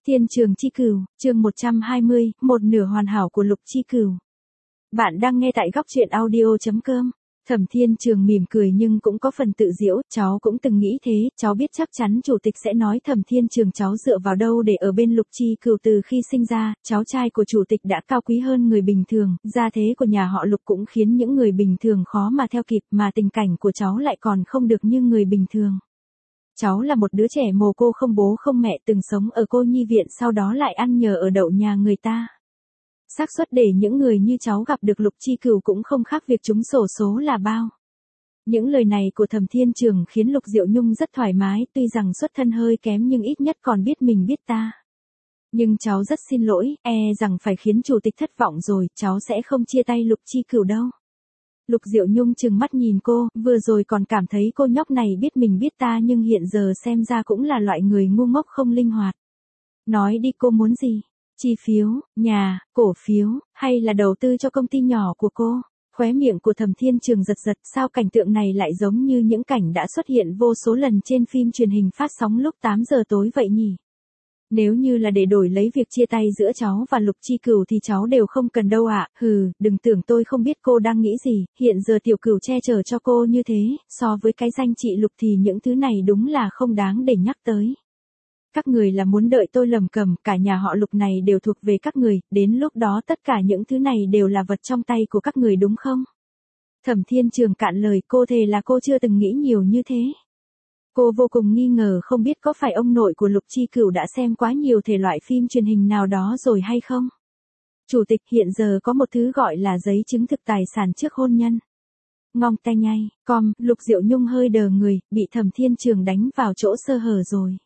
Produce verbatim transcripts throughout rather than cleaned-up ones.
Thiên Trường Chi Cửu, chương một trăm hai mươi, một nửa hoàn hảo của Lục Chi Cửu. Bạn đang nghe tại góc truyện audio chấm com. Thẩm Thiên Trường mỉm cười nhưng cũng có phần tự giễu, cháu cũng từng nghĩ thế, cháu biết chắc chắn chủ tịch sẽ nói Thẩm Thiên Trường cháu dựa vào đâu để ở bên Lục Chi Cửu. Từ khi sinh ra, cháu trai của chủ tịch đã cao quý hơn người bình thường, gia thế của nhà họ Lục cũng khiến những người bình thường khó mà theo kịp, mà tình cảnh của cháu lại còn không được như người bình thường. Cháu là một đứa trẻ mồ cô không bố không mẹ, từng sống ở cô nhi viện, sau đó lại ăn nhờ ở đậu nhà người ta. Xác suất để những người như cháu gặp được Lục Chi Cửu cũng không khác việc trúng xổ số là bao. Những lời này của Thẩm Thiên Trường khiến Lục Diệu Nhung rất thoải mái, tuy rằng xuất thân hơi kém nhưng ít nhất còn biết mình biết ta. Nhưng cháu rất xin lỗi, e rằng phải khiến chủ tịch thất vọng rồi, cháu sẽ không chia tay Lục Chi Cửu đâu. Lục Diệu Nhung trừng mắt nhìn cô, vừa rồi còn cảm thấy cô nhóc này biết mình biết ta nhưng hiện giờ xem ra cũng là loại người ngu ngốc không linh hoạt. Nói đi, cô muốn gì? Chi phiếu, nhà, cổ phiếu, hay là đầu tư cho công ty nhỏ của cô? Khóe miệng của Thẩm Thiên Trường giật giật, sao cảnh tượng này lại giống như những cảnh đã xuất hiện vô số lần trên phim truyền hình phát sóng lúc tám giờ tối vậy nhỉ? Nếu như là để đổi lấy việc chia tay giữa cháu và Lục Chi Cửu thì cháu đều không cần đâu ạ. Hừ, đừng tưởng tôi không biết cô đang nghĩ gì, hiện giờ Tiểu Cửu che chở cho cô như thế, so với cái danh chị Lục thì những thứ này đúng là không đáng để nhắc tới. Các người là muốn đợi tôi lầm cầm, cả nhà họ Lục này đều thuộc về các người, đến lúc đó tất cả những thứ này đều là vật trong tay của các người đúng không? Thẩm Thiên Trường cạn lời, cô thề là cô chưa từng nghĩ nhiều như thế. Cô vô cùng nghi ngờ không biết có phải ông nội của Lục Chi Cửu đã xem quá nhiều thể loại phim truyền hình nào đó rồi hay không? Chủ tịch, hiện giờ có một thứ gọi là giấy chứng thực tài sản trước hôn nhân. Ngong tay ngay, com, Lục Diệu Nhung hơi đờ người, bị Thẩm Thiên Trường đánh vào chỗ sơ hở rồi.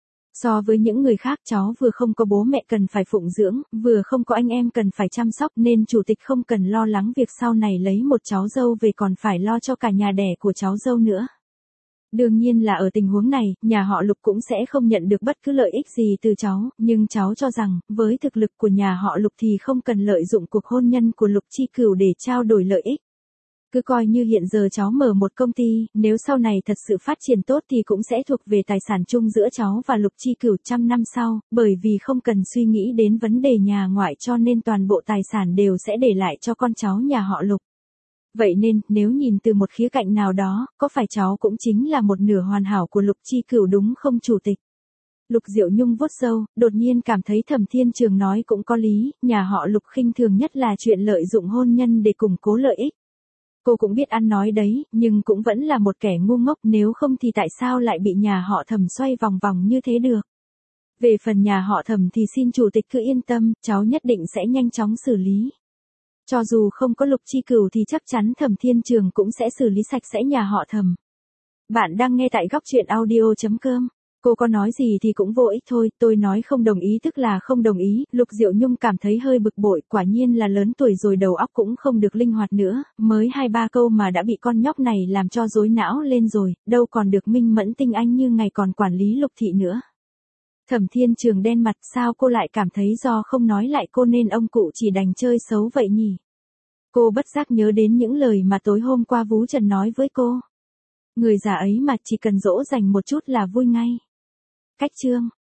So với những người khác, cháu vừa không có bố mẹ cần phải phụng dưỡng, vừa không có anh em cần phải chăm sóc, nên chủ tịch không cần lo lắng việc sau này lấy một cháu dâu về còn phải lo cho cả nhà đẻ của cháu dâu nữa. Đương nhiên là ở tình huống này, nhà họ Lục cũng sẽ không nhận được bất cứ lợi ích gì từ cháu, nhưng cháu cho rằng, với thực lực của nhà họ Lục thì không cần lợi dụng cuộc hôn nhân của Lục Chi Cửu để trao đổi lợi ích. Cứ coi như hiện giờ cháu mở một công ty, nếu sau này thật sự phát triển tốt thì cũng sẽ thuộc về tài sản chung giữa cháu và Lục Chi Cửu trăm năm sau, bởi vì không cần suy nghĩ đến vấn đề nhà ngoại cho nên toàn bộ tài sản đều sẽ để lại cho con cháu nhà họ Lục. Vậy nên, nếu nhìn từ một khía cạnh nào đó, có phải cháu cũng chính là một nửa hoàn hảo của Lục Chi Cửu đúng không chủ tịch? Lục Diệu Nhung vuốt râu, đột nhiên cảm thấy Thẩm Thiên Trường nói cũng có lý, nhà họ Lục khinh thường nhất là chuyện lợi dụng hôn nhân để củng cố lợi ích. Cô cũng biết ăn nói đấy, nhưng cũng vẫn là một kẻ ngu ngốc, nếu không thì tại sao lại bị nhà họ Thẩm xoay vòng vòng như thế được? Về phần nhà họ Thẩm thì xin chủ tịch cứ yên tâm, cháu nhất định sẽ nhanh chóng xử lý. Cho dù không có Lục Chi Cửu thì chắc chắn Thẩm Thiên Trường cũng sẽ xử lý sạch sẽ nhà họ Thẩm. Bạn đang nghe tại góc truyện audio chấm com. Cô có nói gì thì cũng vô ích thôi, tôi nói không đồng ý tức là không đồng ý. Lục Diệu Nhung cảm thấy hơi bực bội, quả nhiên là lớn tuổi rồi đầu óc cũng không được linh hoạt nữa, mới hai ba câu mà đã bị con nhóc này làm cho rối não lên rồi, đâu còn được minh mẫn tinh anh như ngày còn quản lý Lục thị nữa. Thẩm Thiên Trường đen mặt, sao cô lại cảm thấy do không nói lại cô nên ông cụ chỉ đành chơi xấu vậy nhỉ? Cô bất giác nhớ đến những lời mà tối hôm qua Vú Trần nói với cô. Người già ấy mà chỉ cần dỗ dành một chút là vui ngay. Cách chương